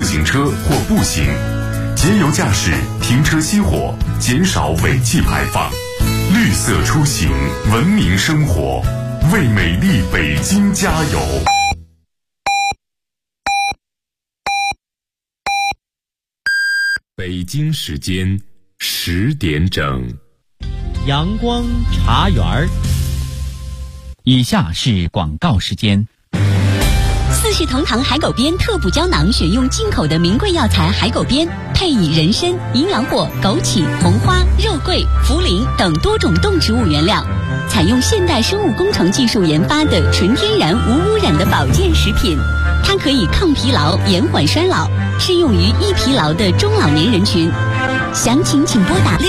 行车或步行，节油驾驶，停车熄火，减少尾气排放，绿色出行，文明生活，为美丽北京加油。北京时间10点整， 阳光茶园儿。以下是广告时间。 四世同堂海狗鞭特补胶囊选用进口的名贵药材海狗鞭，配以人参、营养果、枸杞、红花、肉桂、茯苓等多种动植物原料，采用现代生物工程技术研发的纯天然无污染的保健食品。它可以抗疲劳、延缓衰老，适用于易疲劳的中老年人群。详情请拨打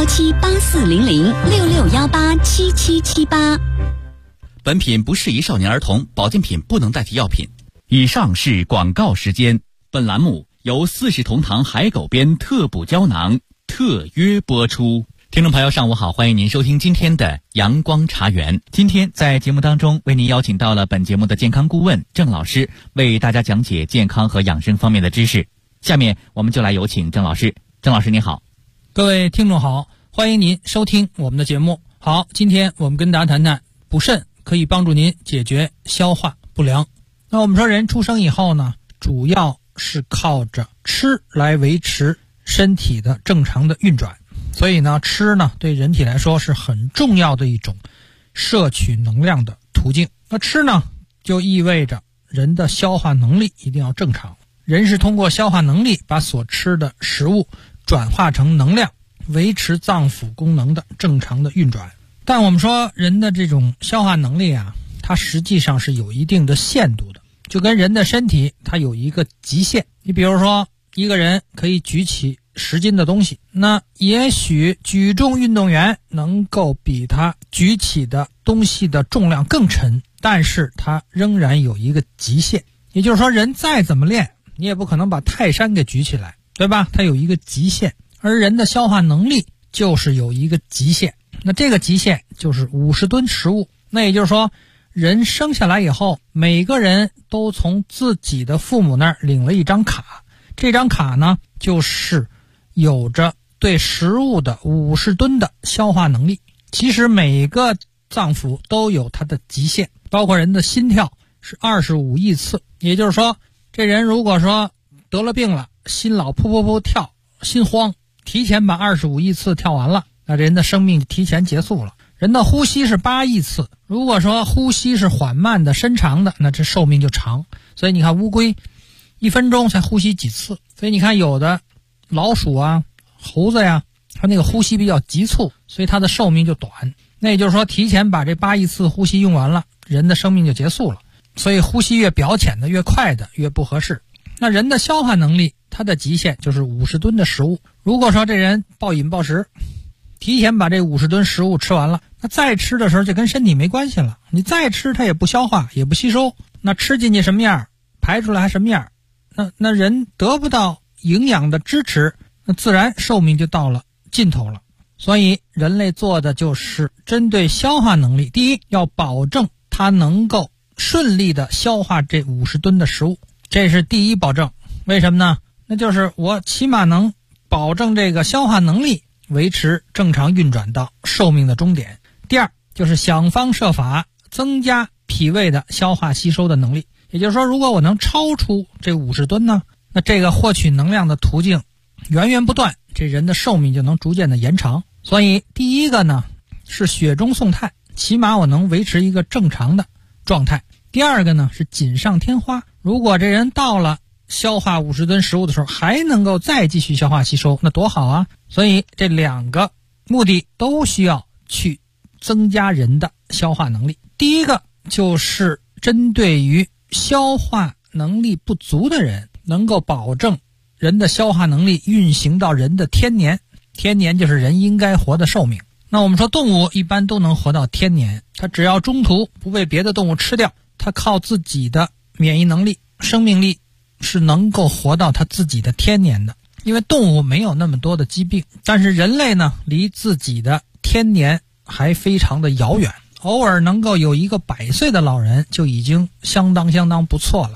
6617840066187778。 本品不适宜少年儿童，保健品不能代替药品。以上是广告时间。本栏目由四世同堂海狗鞭特补胶囊特约播出。听众朋友上午好，欢迎您收听今天的阳光茶园。今天在节目当中为您邀请到了本节目的健康顾问郑老师，为大家讲解健康和养生方面的知识。下面我们就来有请郑老师。郑老师您好。 各位听众好，欢迎您收听我们的节目。好，今天我们跟大家谈谈补肾可以帮助您解决消化不良。那我们说人出生以后呢，主要是靠着吃来维持身体的正常的运转，所以呢，吃呢对人体来说是很重要的一种摄取能量的途径。那吃呢就意味着人的消化能力一定要正常，人是通过消化能力把所吃的食物转化成能量，维持脏腑功能的正常的运转。但我们说人的这种消化能力啊，它实际上是有一定的限度的，就跟人的身体它有一个极限。你比如说一个人可以举起10斤的东西，那也许举重运动员能够比他举起的东西的重量更沉，但是他仍然有一个极限。也就是说人再怎么练，你也不可能把泰山给举起来，对吧？它有一个极限。而人的消化能力就是有一个极限，那这个极限就是50吨食物。那也就是说人生下来以后，每个人都从自己的父母那儿领了一张卡，这张卡呢就是有着对食物的50吨的消化能力。其实每个脏腑都有它的极限，包括人的心跳是25亿次。也就是说这人如果说得了病了，心老噗噗噗跳，心慌，提前把25亿次跳完了，那人的生命提前结束了。人的呼吸是8亿次，如果说呼吸是缓慢的深长的，那这寿命就长。所以你看乌龟1分钟才呼吸几次，所以你看有的老鼠啊、猴子呀，它那个呼吸比较急促，所以它的寿命就短。那也就是说提前把这8亿次呼吸用完了，人的生命就结束了。所以呼吸越表浅的、越快的越不合适。那人的消化能力它的极限就是50吨的食物。如果说这人暴饮暴食，提前把这50吨食物吃完了，那再吃的时候就跟身体没关系了，你再吃它也不消化也不吸收，那吃进去什么样，排出来还什么样，那人得不到营养的支持，那自然寿命就到了尽头了。所以人类做的就是针对消化能力，第一要保证它能够顺利的消化这50吨的食物，这是第一保证。为什么呢？那就是我起码能保证这个消化能力维持正常运转到寿命的终点。第二就是想方设法增加脾胃的消化吸收的能力。也就是说如果我能超出这50吨呢，那这个获取能量的途径源源不断，这人的寿命就能逐渐的延长。所以第一个呢是雪中送炭，起码我能维持一个正常的状态。第二个呢是锦上添花，如果这人到了消化50吨食物的时候还能够再继续消化吸收，那多好啊。所以这2个目的都需要去增加人的消化能力。第一个就是针对于消化能力不足的人，能够保证人的消化能力运行到人的天年。天年就是人应该活的寿命。那我们说动物一般都能活到天年，它只要中途不被别的动物吃掉，它靠自己的免疫能力、生命力是能够活到它自己的天年的。因为动物没有那么多的疾病，但是人类呢离自己的天年还非常的遥远，偶尔能够有一个100岁的老人就已经相当不错了。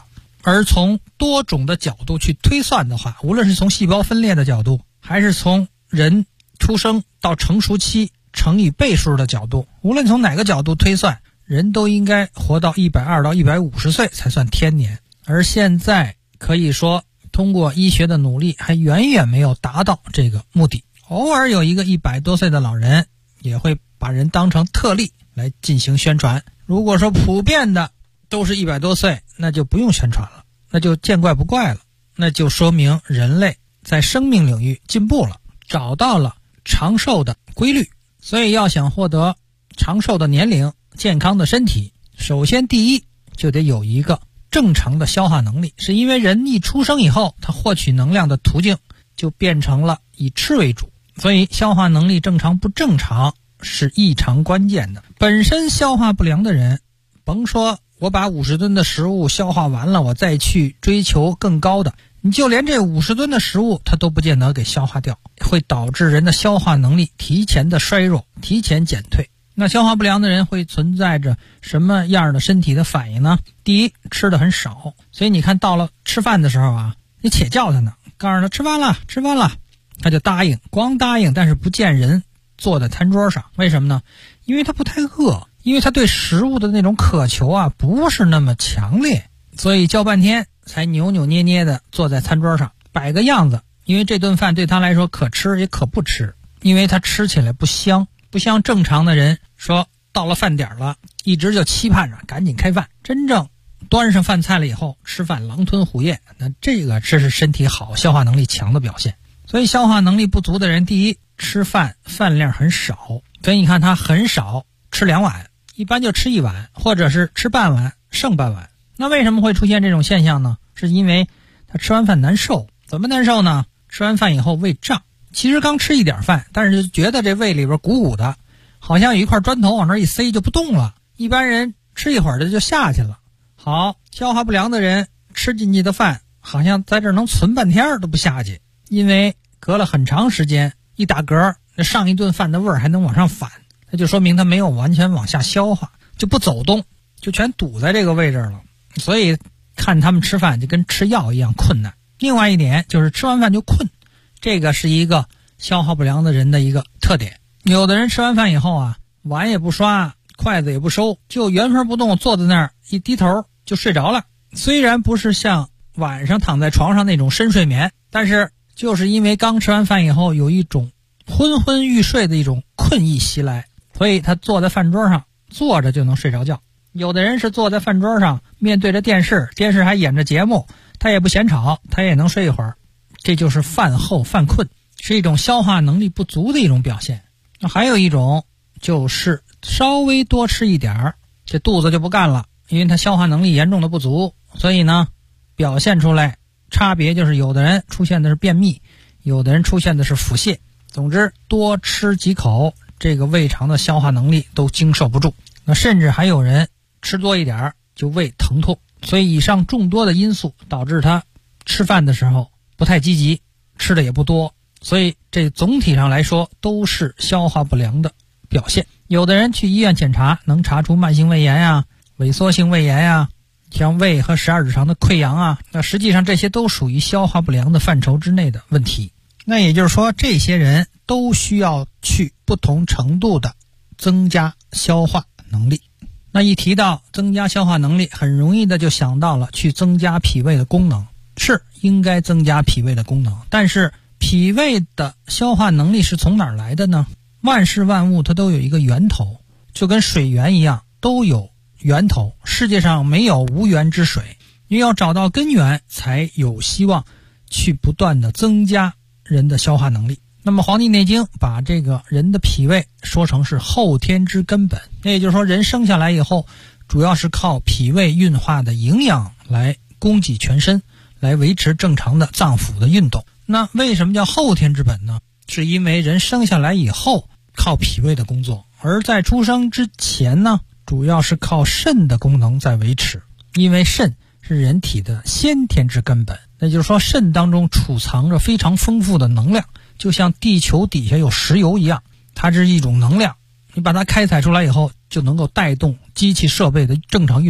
而从多种的角度去推算的话，无论是从细胞分裂的角度，还是从人出生到成熟期乘以倍数的角度，无论从哪个角度推算，人都应该活到120到150岁才算天年。而现在可以说通过医学的努力还远远没有达到这个目的，偶尔有一个100多岁的老人也会把人当成特例来进行宣传。如果说普遍的都是100多岁，那就不用宣传了，那就见怪不怪了，那就说明人类在生命领域进步了，找到了长寿的规律。所以要想获得长寿的年龄、健康的身体，首先第一就得有一个正常的消化能力，是因为人一出生以后，他获取能量的途径就变成了以吃为主，所以消化能力正常不正常是异常关键的。本身消化不良的人，甭说我把50吨的食物消化完了，我再去追求更高的，你就连这50吨的食物它都不见得给消化掉，会导致人的消化能力提前的衰弱，提前减退。那消化不良的人会存在着什么样的身体的反应呢？第一，吃的很少，所以你看到了吃饭的时候啊，你且叫他呢，告诉他吃饭了，吃饭了，他就答应，光答应，但是不见人坐在餐桌上。为什么呢？因为他不太饿，因为他对食物的那种渴求啊不是那么强烈，所以叫半天才扭扭捏捏的坐在餐桌上摆个样子。因为这顿饭对他来说可吃也可不吃，因为他吃起来不香，不像正常的人说到了饭点了一直就期盼着赶紧开饭，真正端上饭菜了以后吃饭狼吞虎咽，那这是身体好、消化能力强的表现。所以消化能力不足的人，第一，吃饭量很少，所以你看他很少吃2碗，一般就吃1碗，或者是吃半碗剩半碗。那为什么会出现这种现象呢？是因为他吃完饭难受。怎么难受呢？吃完饭以后胃胀，其实刚吃一点饭，但是就觉得这胃里边鼓鼓的，好像有一块砖头往那一塞就不动了。一般人吃一会儿的就下去了。好，消化不良的人吃进去的饭好像在这能存半天都不下去，因为隔了很长时间一打嗝，那上一顿饭的味儿还能往上反，那就说明他没有完全往下消化，就不走动，就全堵在这个位置了。所以看他们吃饭就跟吃药一样困难。另外一点就是吃完饭就困，这个是一个消化不良的人的一个特点。有的人吃完饭以后啊，碗也不刷，筷子也不收，就原封不动坐在那儿，一低头就睡着了。虽然不是像晚上躺在床上那种深睡眠，但是就是因为刚吃完饭以后有一种昏昏欲睡的一种困意袭来，所以他坐在饭桌上坐着就能睡着觉。有的人是坐在饭桌上面对着电视，电视还演着节目，他也不嫌吵，他也能睡一会儿。这就是饭后犯困，是一种消化能力不足的一种表现。那还有一种就是稍微多吃一点儿，这肚子就不干了，因为他消化能力严重的不足，所以呢表现出来差别就是有的人出现的是便秘，有的人出现的是腹泻。总之多吃几口，这个胃肠的消化能力都经受不住。那甚至还有人吃多一点就胃疼痛。所以以上众多的因素导致他吃饭的时候不太积极，吃的也不多，所以这总体上来说都是消化不良的表现。有的人去医院检查能查出慢性胃炎呀、萎缩性胃炎呀，像胃和12指肠的溃疡啊，那实际上这些都属于消化不良的范畴之内的问题。那也就是说这些人都需要去不同程度的增加消化能力。那一提到增加消化能力，很容易的就想到了去增加脾胃的功能，是应该增加脾胃的功能，但是脾胃的消化能力是从哪儿来的呢？万事万物它都有一个源头，就跟水源一样，都有源头，世界上没有无源之水，你要找到根源才有希望去不断的增加人的消化能力。那么《黄帝内经》把这个人的脾胃说成是后天之根本，也就是说人生下来以后主要是靠脾胃运化的营养来供给全身，来维持正常的脏腑的运动。那为什么叫后天之本呢？是因为人生下来以后靠脾胃的工作，而在出生之前呢，主要是靠肾的功能在维持，因为肾是人体的先天之根本。那就是说肾当中储藏着非常丰富的能量，就像地球底下有石油一样，它是一种能量，你把它开采出来以后就能够带动机器设备的正常运转。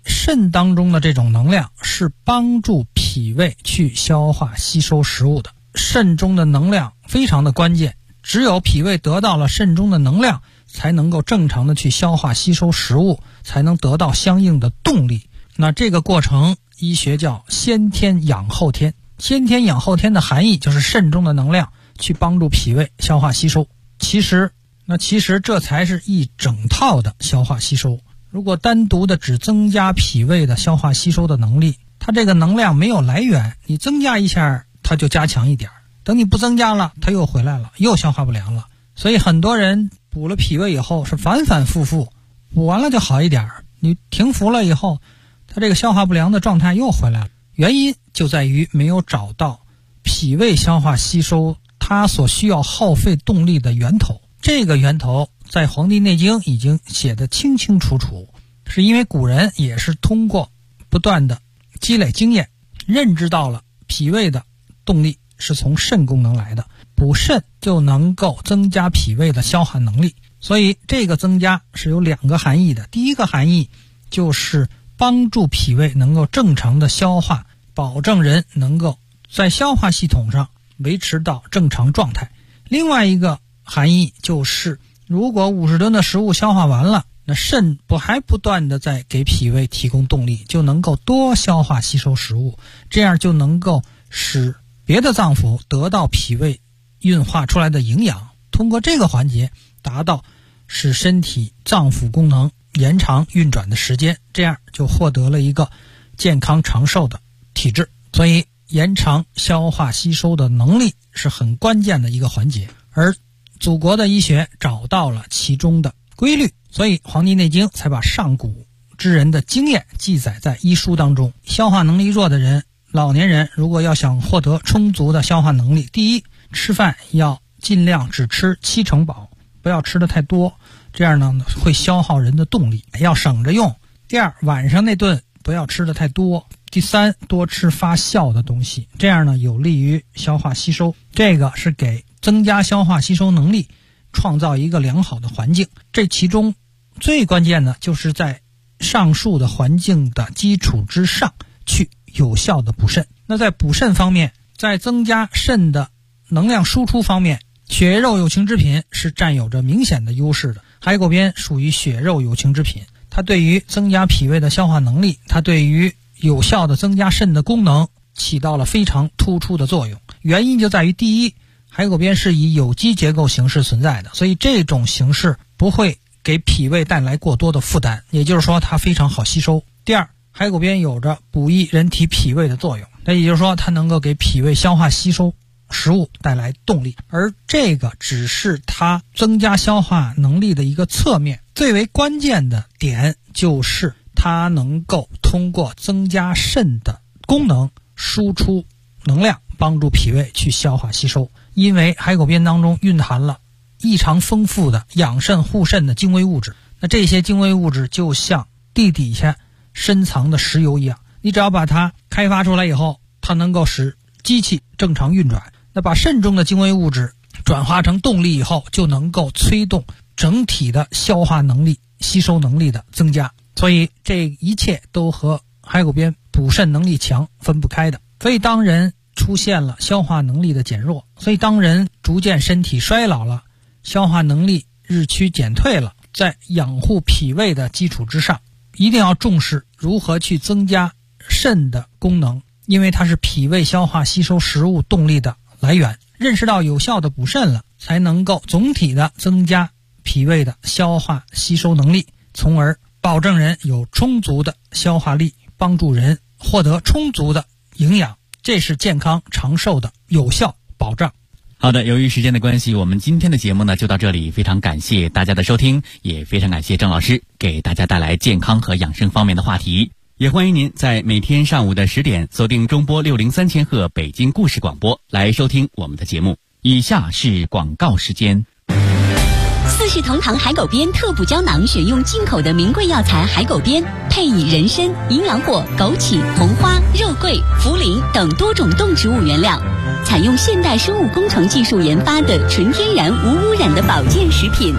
肾当中的这种能量是帮助脾胃去消化吸收食物的，肾中的能量非常的关键，只有脾胃得到了肾中的能量，才能够正常的去消化吸收食物，才能得到相应的动力。那这个过程医学叫先天养后天，先天养后天的含义就是肾中的能量去帮助脾胃消化吸收。其实这才是一整套的消化吸收。如果单独的只增加脾胃的消化吸收的能力，它这个能量没有来源，你增加一下它就加强一点，等你不增加了它又回来了，又消化不良了。所以很多人补了脾胃以后是反反复复，补完了就好一点，你停服了以后它这个消化不良的状态又回来了。原因就在于没有找到脾胃消化吸收它所需要耗费动力的源头。这个源头在《黄帝内经》已经写得清清楚楚，是因为古人也是通过不断的积累经验，认知到了脾胃的动力是从肾功能来的，补肾就能够增加脾胃的消化能力。所以这个增加是有两个含义的，第一个含义就是帮助脾胃能够正常的消化，保证人能够在消化系统上维持到正常状态。另外一个含义就是，如果50吨的食物消化完了，那肾还不断的在给脾胃提供动力，就能够多消化吸收食物，这样就能够使别的脏腑得到脾胃运化出来的营养，通过这个环节达到使身体脏腑功能延长运转的时间，这样就获得了一个健康长寿的体质。所以延长消化吸收的能力是很关键的一个环节，而祖国的医学找到了其中的规律，所以《黄帝内经》才把上古之人的经验记载在医书当中。消化能力弱的人，老年人如果要想获得充足的消化能力，第一，吃饭要尽量只吃7成饱，不要吃的太多，这样呢会消耗人的动力，要省着用。第二，晚上那顿不要吃的太多。第三，多吃发酵的东西，这样呢有利于消化吸收，这个是给增加消化吸收能力创造一个良好的环境。这其中最关键的就是在上述的环境的基础之上去有效的补肾。那在补肾方面，在增加肾的能量输出方面，血肉有情之品是占有着明显的优势的。海狗鞭属于血肉有情之品，它对于增加脾胃的消化能力，它对于有效的增加肾的功能起到了非常突出的作用。原因就在于，第一，海狗鞭是以有机结构形式存在的，所以这种形式不会给脾胃带来过多的负担，也就是说它非常好吸收。第二，海狗鞭有着补益人体脾胃的作用，那也就是说它能够给脾胃消化吸收食物带来动力，而这个只是它增加消化能力的一个侧面。最为关键的点就是它能够通过增加肾的功能输出能量，帮助脾胃去消化吸收。因为海狗鞭当中蕴含了异常丰富的养肾护肾的精微物质，那这些精微物质就像地底下深藏的石油一样，你只要把它开发出来以后，它能够使机器正常运转。那把肾中的精微物质转化成动力以后，就能够催动整体的消化能力、吸收能力的增加。所以这一切都和海狗鞭补肾能力强分不开的。所以当人出现了消化能力的减弱，所以当人逐渐身体衰老了，消化能力日趋减退了，在养护脾胃的基础之上，一定要重视如何去增加肾的功能，因为它是脾胃消化吸收食物动力的来源。认识到有效的补肾了，才能够总体的增加脾胃的消化吸收能力，从而保证人有充足的消化力，帮助人获得充足的营养，这是健康长寿的有效保障。 好的，由于时间的关系，我们今天的节目呢就到这里，非常感谢大家的收听，也非常感谢郑老师给大家带来健康和养生方面的话题。也欢迎您在每天上午的10点锁定中波603千赫北京故事广播来收听我们的节目。以下是广告时间。 四世同堂海狗鞭特补胶囊选用进口的名贵药材海狗鞭，配以人参、营养果、枸杞、红花、肉桂、茯苓等多种动植物原料，采用现代生物工程技术研发的纯天然无污染的保健食品，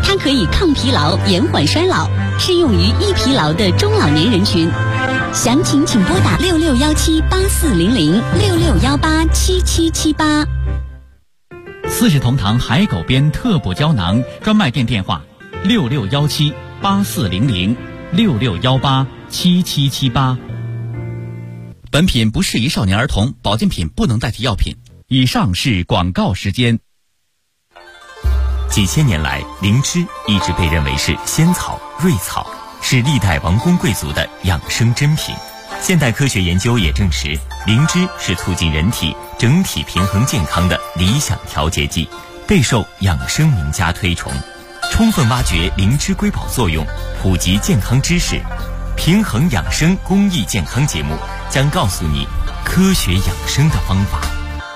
它可以抗疲劳、延缓衰老，适用于易疲劳的中老年人群。详情请拨打6617840066187778。 四世同堂海狗鞭特补胶囊专卖店电话：6617840066187778。本品不适宜少年儿童，保健品不能代替药品。以上是广告时间。 几千年来，灵芝一直被认为是仙草、瑞草，是历代王公贵族的养生珍品。现代科学研究也证实，灵芝是促进人体整体平衡健康的理想调节剂，备受养生名家推崇。充分挖掘灵芝瑰宝作用，普及健康知识，平衡养生公益健康节目将告诉你科学养生的方法。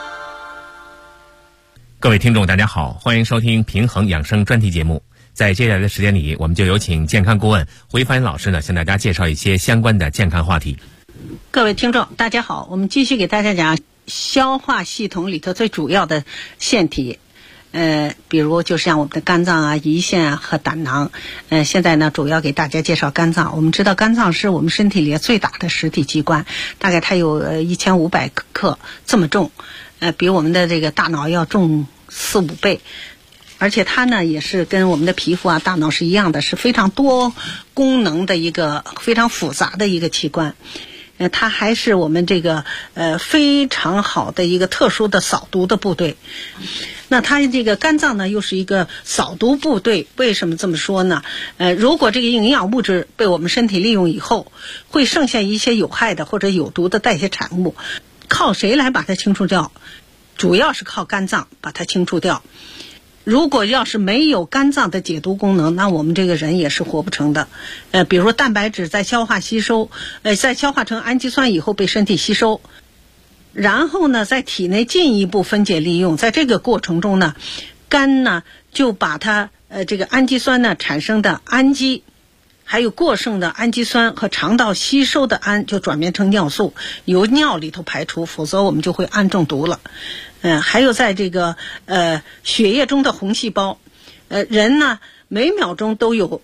各位听众大家好，欢迎收听平衡养生专题节目。在接下来的时间里，我们就有请健康顾问胡一帆老师呢，向大家介绍一些相关的健康话题。 各位听众大家好，我们继续给大家讲消化系统里头最主要的腺体，比如就像我们的肝脏啊、胰腺啊和胆囊。现在呢主要给大家介绍肝脏。我们知道肝脏是我们身体里最大的实体器官，大概它有1500克这么重，比我们的这个大脑要重4-5倍。而且它呢也是跟我们的皮肤啊、大脑是一样的，是非常多功能的一个非常复杂的一个器官。它还是我们这个非常好的一个特殊的扫毒的部队。那它这个肝脏呢又是一个扫毒部队，为什么这么说呢？如果这个营养物质被我们身体利用以后，会剩下一些有害的或者有毒的代谢产物，靠谁来把它清除掉？主要是靠肝脏把它清除掉。如果要是没有肝脏的解毒功能，那我们这个人也是活不成的。比如说蛋白质在消化吸收，在消化成氨基酸以后被身体吸收，然后呢在体内进一步分解利用。在这个过程中呢，肝呢就把它这个氨基酸呢产生的氨基，还有过剩的氨基酸和肠道吸收的氨就转变成尿素，由尿里头排出，否则我们就会氨中毒了。还有在这个血液中的红细胞，人呢每秒钟都有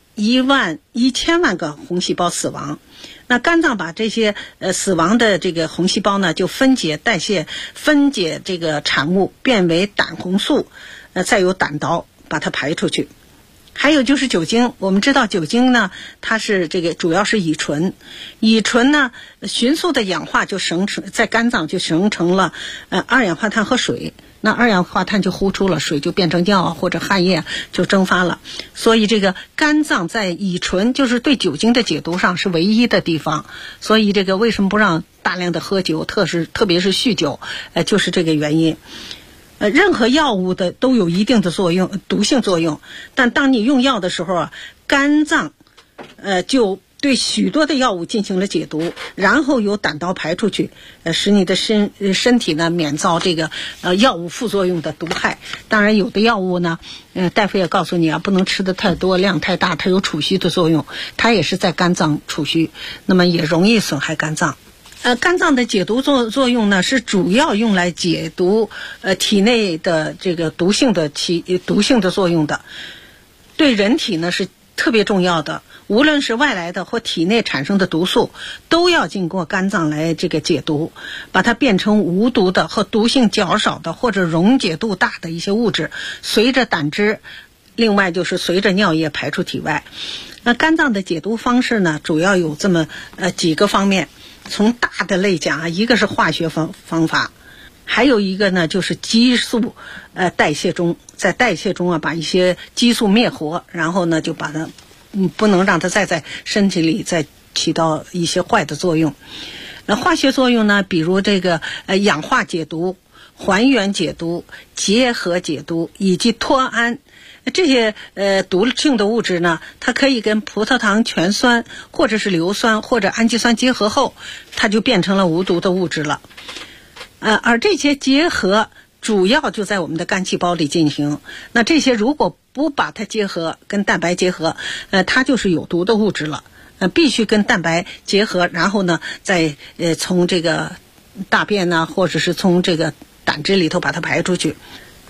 11000万个红细胞死亡。那肝脏把这些死亡的这个红细胞呢就分解代谢，分解这个产物变为胆红素，再由胆道把它排出去。还有就是酒精，我们知道酒精呢它是这个主要是乙醇，乙醇呢迅速的氧化就在肝脏就形成了二氧化碳和水，那二氧化碳就呼出了，水就变成尿啊或者汗液就蒸发了。所以这个肝脏在乙醇就是对酒精的解毒上是唯一的地方。所以这个为什么不让大量的喝酒，特别是酗酒，就是这个原因。任何药物的都有一定的作用，毒性作用，但当你用药的时候啊，肝脏就对许多的药物进行了解毒，然后由胆道排出去，使你的身体呢免遭这个药物副作用的毒害。当然有的药物呢大夫也告诉你啊，不能吃的太多，量太大，它有储蓄的作用，它也是在肝脏储蓄，那么也容易损害肝脏。肝脏的解毒作用呢，是主要用来解毒体内的这个毒性的作用的，对人体呢是特别重要的。无论是外来的或体内产生的毒素，都要经过肝脏来这个解毒，把它变成无毒的和毒性较少的或者溶解度大的一些物质，随着胆汁，另外就是随着尿液排出体外。那肝脏的解毒方式呢，主要有这么几个方面。从大的类讲啊，一个是化学方法，还有一个呢就是激素代谢中，在代谢中啊把一些激素灭活，然后呢就把它不能让它再在身体里再起到一些坏的作用。那化学作用呢，比如这个氧化解毒、还原解毒、结合解毒以及脱氨。这些毒性的物质呢，它可以跟葡萄糖醛酸或者是硫酸或者氨基酸结合后，它就变成了无毒的物质了。而这些结合主要就在我们的肝细胞里进行。那这些如果不把它结合，跟蛋白结合，它就是有毒的物质了。必须跟蛋白结合，然后呢，再从这个大便呢，或者是从这个胆汁里头把它排出去。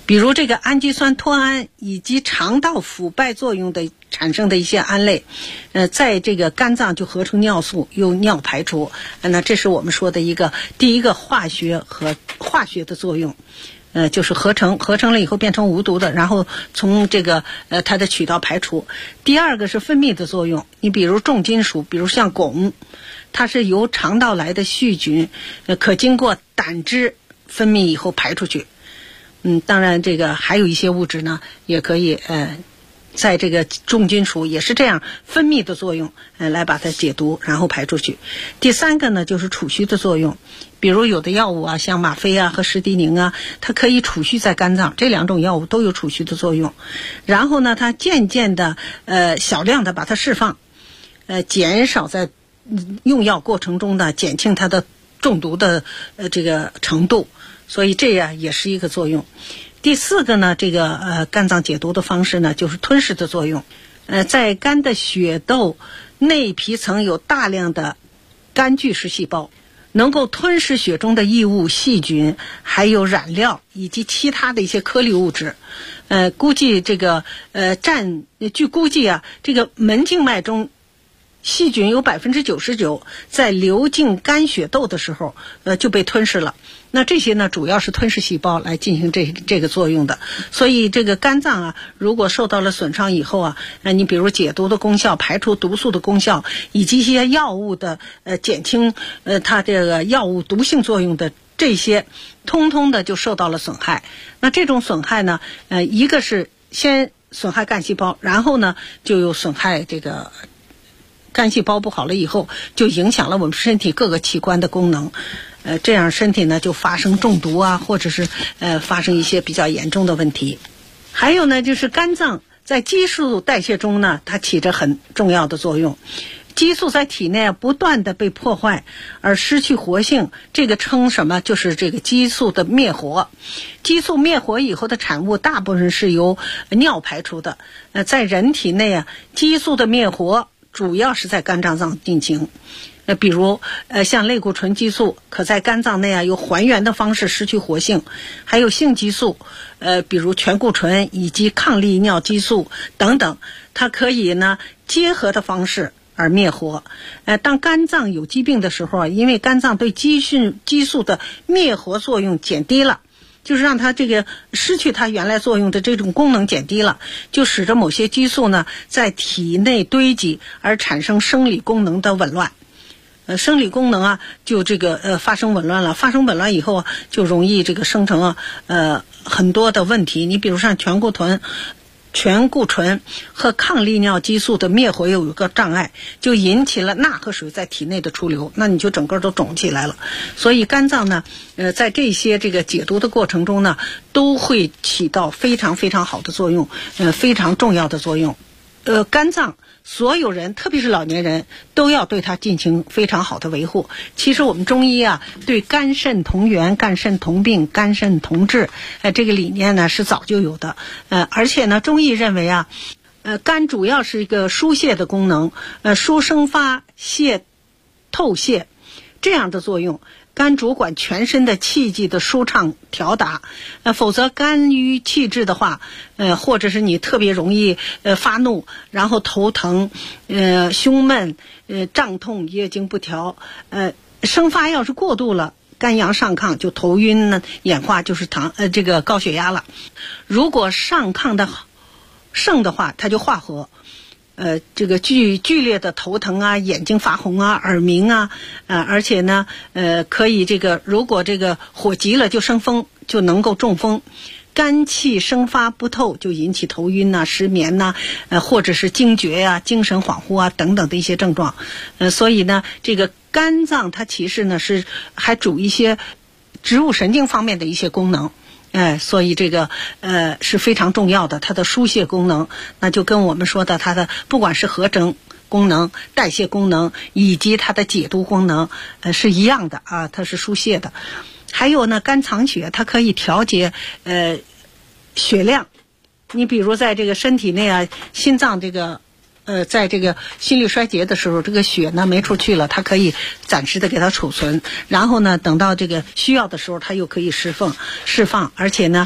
比如这个氨基酸脱氨以及肠道腐败作用的产生的一些胺类，在这个肝脏就合成尿素，由尿排出。那这是我们说的第一个化学的作用。就是合成了以后变成无毒的，然后从这个它的渠道排出。第二个是分泌的作用，你比如重金属，比如像汞，它是由肠道来的细菌，可经过胆汁分泌以后排出去。当然这个还有一些物质呢，也可以在这个重金属也是这样分泌的作用，来把它解毒，然后排出去。第三个呢，就是储蓄的作用，比如有的药物啊，像吗啡啊和施地宁啊，它可以储蓄在肝脏，这两种药物都有储蓄的作用。然后呢，它渐渐的小量的把它释放，减少在用药过程中呢减轻它的中毒的这个程度，所以这样也是一个作用。第四个呢，这个肝脏解毒的方式呢，就是吞噬的作用。在肝的血窦内皮层有大量的肝巨噬细胞，能够吞噬血中的异物、细菌，还有染料以及其他的一些颗粒物质。估计这个据估计啊，这个门静脉中细菌有99%在流进肝血窦的时候，就被吞噬了。那这些呢，主要是吞噬细胞来进行这个作用的。所以这个肝脏啊，如果受到了损伤以后啊，你比如解毒的功效、排除毒素的功效，以及一些药物的减轻它这个药物毒性作用的这些，通通的就受到了损害。那这种损害呢，一个是先损害干细胞，然后呢就有损害这个肝细胞不好了以后，就影响了我们身体各个器官的功能。这样身体呢就发生中毒啊，或者是发生一些比较严重的问题。还有呢，就是肝脏在激素代谢中呢，它起着很重要的作用。激素在体内不断的被破坏而失去活性，这个称什么？就是这个激素的灭活。激素灭活以后的产物大部分是由尿排出的。在人体内啊，激素的灭活主要是在肝脏上进行。比如像类固醇激素可在肝脏内啊用还原的方式失去活性，还有性激素比如醛固醇以及抗利尿激素等等，它可以呢结合的方式而灭活。当肝脏有疾病的时候啊，因为肝脏对激素的灭活作用减低了，就是让它这个失去它原来作用的这种功能减低了，就使得某些激素呢在体内堆积而产生生理功能的紊乱。生理功能啊就这个发生紊乱了，发生紊乱以后啊就容易这个生成很多的问题。你比如像醛固醇和抗利尿激素的灭活有一个障碍，就引起了钠和水在体内的出流，那你就整个都肿起来了。所以肝脏呢在这些这个解毒的过程中呢，都会起到非常非常好的作用，非常重要的作用。肝脏所有人特别是老年人都要对它进行非常好的维护。其实我们中医啊对肝肾同源、肝肾同病、肝肾同治这个理念呢是早就有的。而且呢中医认为啊肝主要是一个疏泄的功能，疏生发、泄透泄这样的作用。肝主管全身的气机的舒畅调达，否则肝郁气滞的话，或者是你特别容易发怒，然后头疼、胸闷、胀痛、月经不调，生发要是过度了，肝阳上亢就头晕呢，眼花就是这个高血压了。如果上亢的盛的话，它就化合。这个剧烈的头疼啊，眼睛发红啊，耳鸣啊，而且呢，可以这个如果这个火急了就生风，就能够中风。肝气生发不透，就引起头晕呐、失眠呐、或者是惊厥呀、精神恍惚啊等等的一些症状。所以呢，这个肝脏它其实呢是还主一些植物神经方面的一些功能。所以这个是非常重要的，它的疏泄功能，那就跟我们说的它的不管是合成功能、代谢功能以及它的解毒功能是一样的啊，它是疏泄的。还有呢，肝藏血，它可以调节血量。你比如在这个身体内啊，心脏这个在这个心律衰竭的时候，这个血呢没出去了，它可以暂时的给它储存，然后呢等到这个需要的时候它又可以释放。而且呢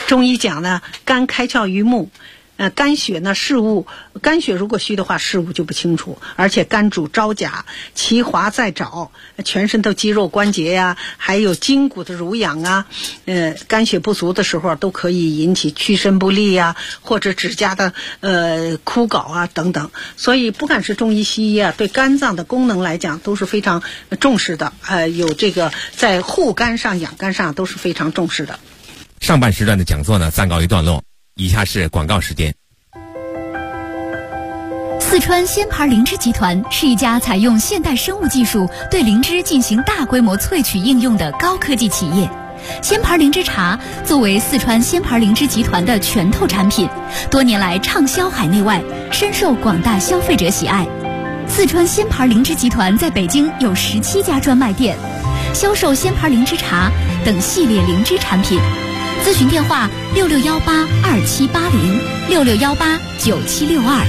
中医讲呢，肝开窍于目。肝血呢事物，肝血如果虚的话，事物就不清楚。而且肝主招甲，其华在爪，全身的肌肉关节呀，还有筋骨的濡养啊，肝血不足的时候都可以引起屈伸不利啊，或者指甲的枯槁啊等等。所以不管是中医西医啊，对肝脏的功能来讲都是非常重视的，有这个在护肝上、养肝上都是非常重视的。 上半时段的讲座呢暂告一段落。以下是广告时间。 四川鲜牌灵芝集团是一家采用现代生物技术对灵芝进行大规模萃取应用的高科技企业。鲜牌灵芝茶作为四川鲜牌灵芝集团的拳头产品，多年来畅销海内外，深受广大消费者喜爱。四川鲜牌灵芝集团在北京有17家专卖店，销售鲜牌灵芝茶等系列灵芝产品。咨询电话66182780，66189762。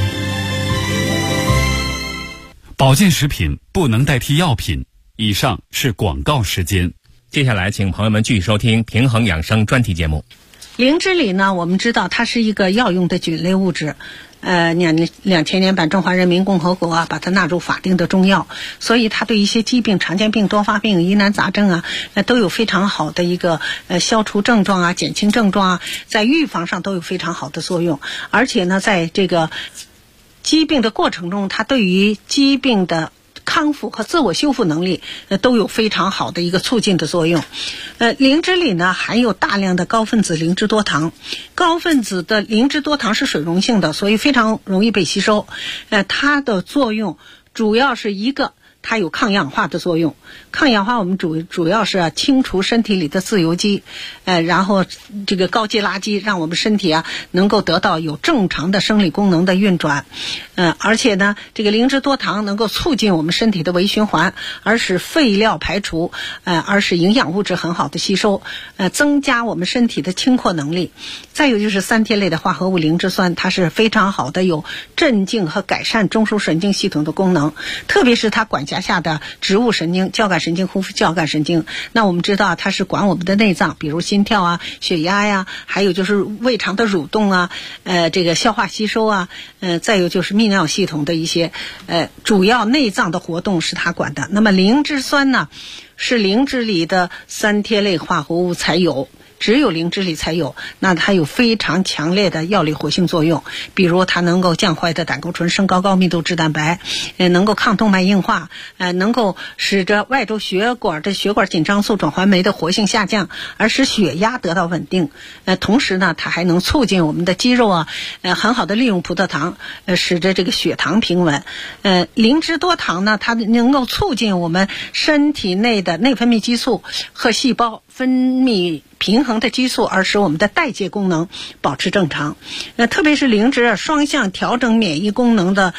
保健食品不能代替药品。以上是广告时间。 接下来，请朋友们继续收听平衡养生专题节目。 灵芝里呢，我们知道它是一个药用的菌类物质。2000年版中华人民共和国把它纳入法定的中药，所以它对一些疾病、常见病、多发病、疑难杂症都有非常好的一个消除症状啊、减轻症状啊，在预防上都有非常好的作用。而且呢，在这个疾病的过程中，它对于疾病的康复和自我修复能力都有非常好的一个促进的作用。灵芝里呢含有大量的高分子灵芝多糖，高分子的灵芝多糖是水溶性的，所以非常容易被吸收。它的作用主要是一个，它有抗氧化的作用。抗氧化我们主要是清除身体里的自由基，然后这个高级垃圾，让我们身体能够得到有正常的生理功能的运转。而且呢，这个灵芝多糖能够促进我们身体的微循环，而使废料排除，而使营养物质很好的吸收，增加我们身体的清扩能力。再有就是三萜类的化合物灵芝酸，它是非常好的有镇静和改善中枢神经系统的功能，特别是它管辖下的植物神经、交感神经、副交感神经。那我们知道它是管我们的内脏，比如心跳啊、血压呀，还有就是胃肠的蠕动啊，这个消化吸收啊，再有就是泌尿系统的一些主要内脏的活动是它管的。那么灵芝酸呢，是灵芝里的三萜类化合物才有，只有灵芝里才有，那它有非常强烈的药理活性作用，比如它能够降坏的胆固醇，升高高密度脂蛋白，能够抗动脉硬化，能够使得外周血管的血管紧张素转换酶的活性下降，而使血压得到稳定。同时呢，它还能促进我们的肌肉很好的利用葡萄糖，使得这个血糖平稳。灵芝多糖呢，它能够促进我们身体内的内分泌激素和细胞分泌平衡的激素，而使我们的代谢功能保持正常。特别是灵芝双向调整免疫功能的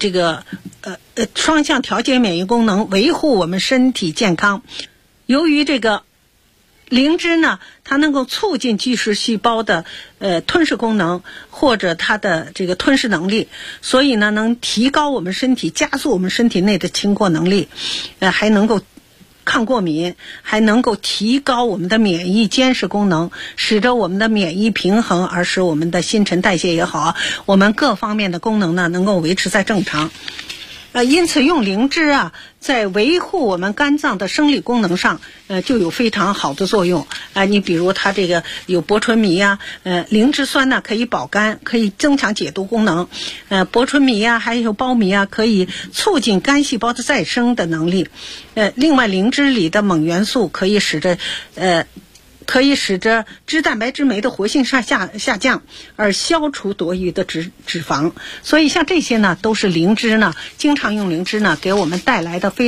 双向调节免疫功能，维护我们身体健康。由于这个灵芝呢，它能够促进巨噬细胞的吞噬功能或者它的这个吞噬能力，所以呢能提高我们身体，加速我们身体内的清扩能力，还能够抗过敏，还能够提高我们的免疫监视功能，使得我们的免疫平衡，而使我们的新陈代谢也好，我们各方面的功能呢能够维持在正常。因此用灵芝在维护我们肝脏的生理功能上就有非常好的作用。你比如它这个有柏醇醚灵芝酸呢可以保肝，可以增强解毒功能。柏醇醚还有苞米可以促进肝细胞的再生的能力。另外灵芝里的锰元素可以使得脂蛋白质酶的活性下降，而消除多余的脂肪。所以像这些呢，都是灵芝呢，经常用灵芝呢给我们带来的非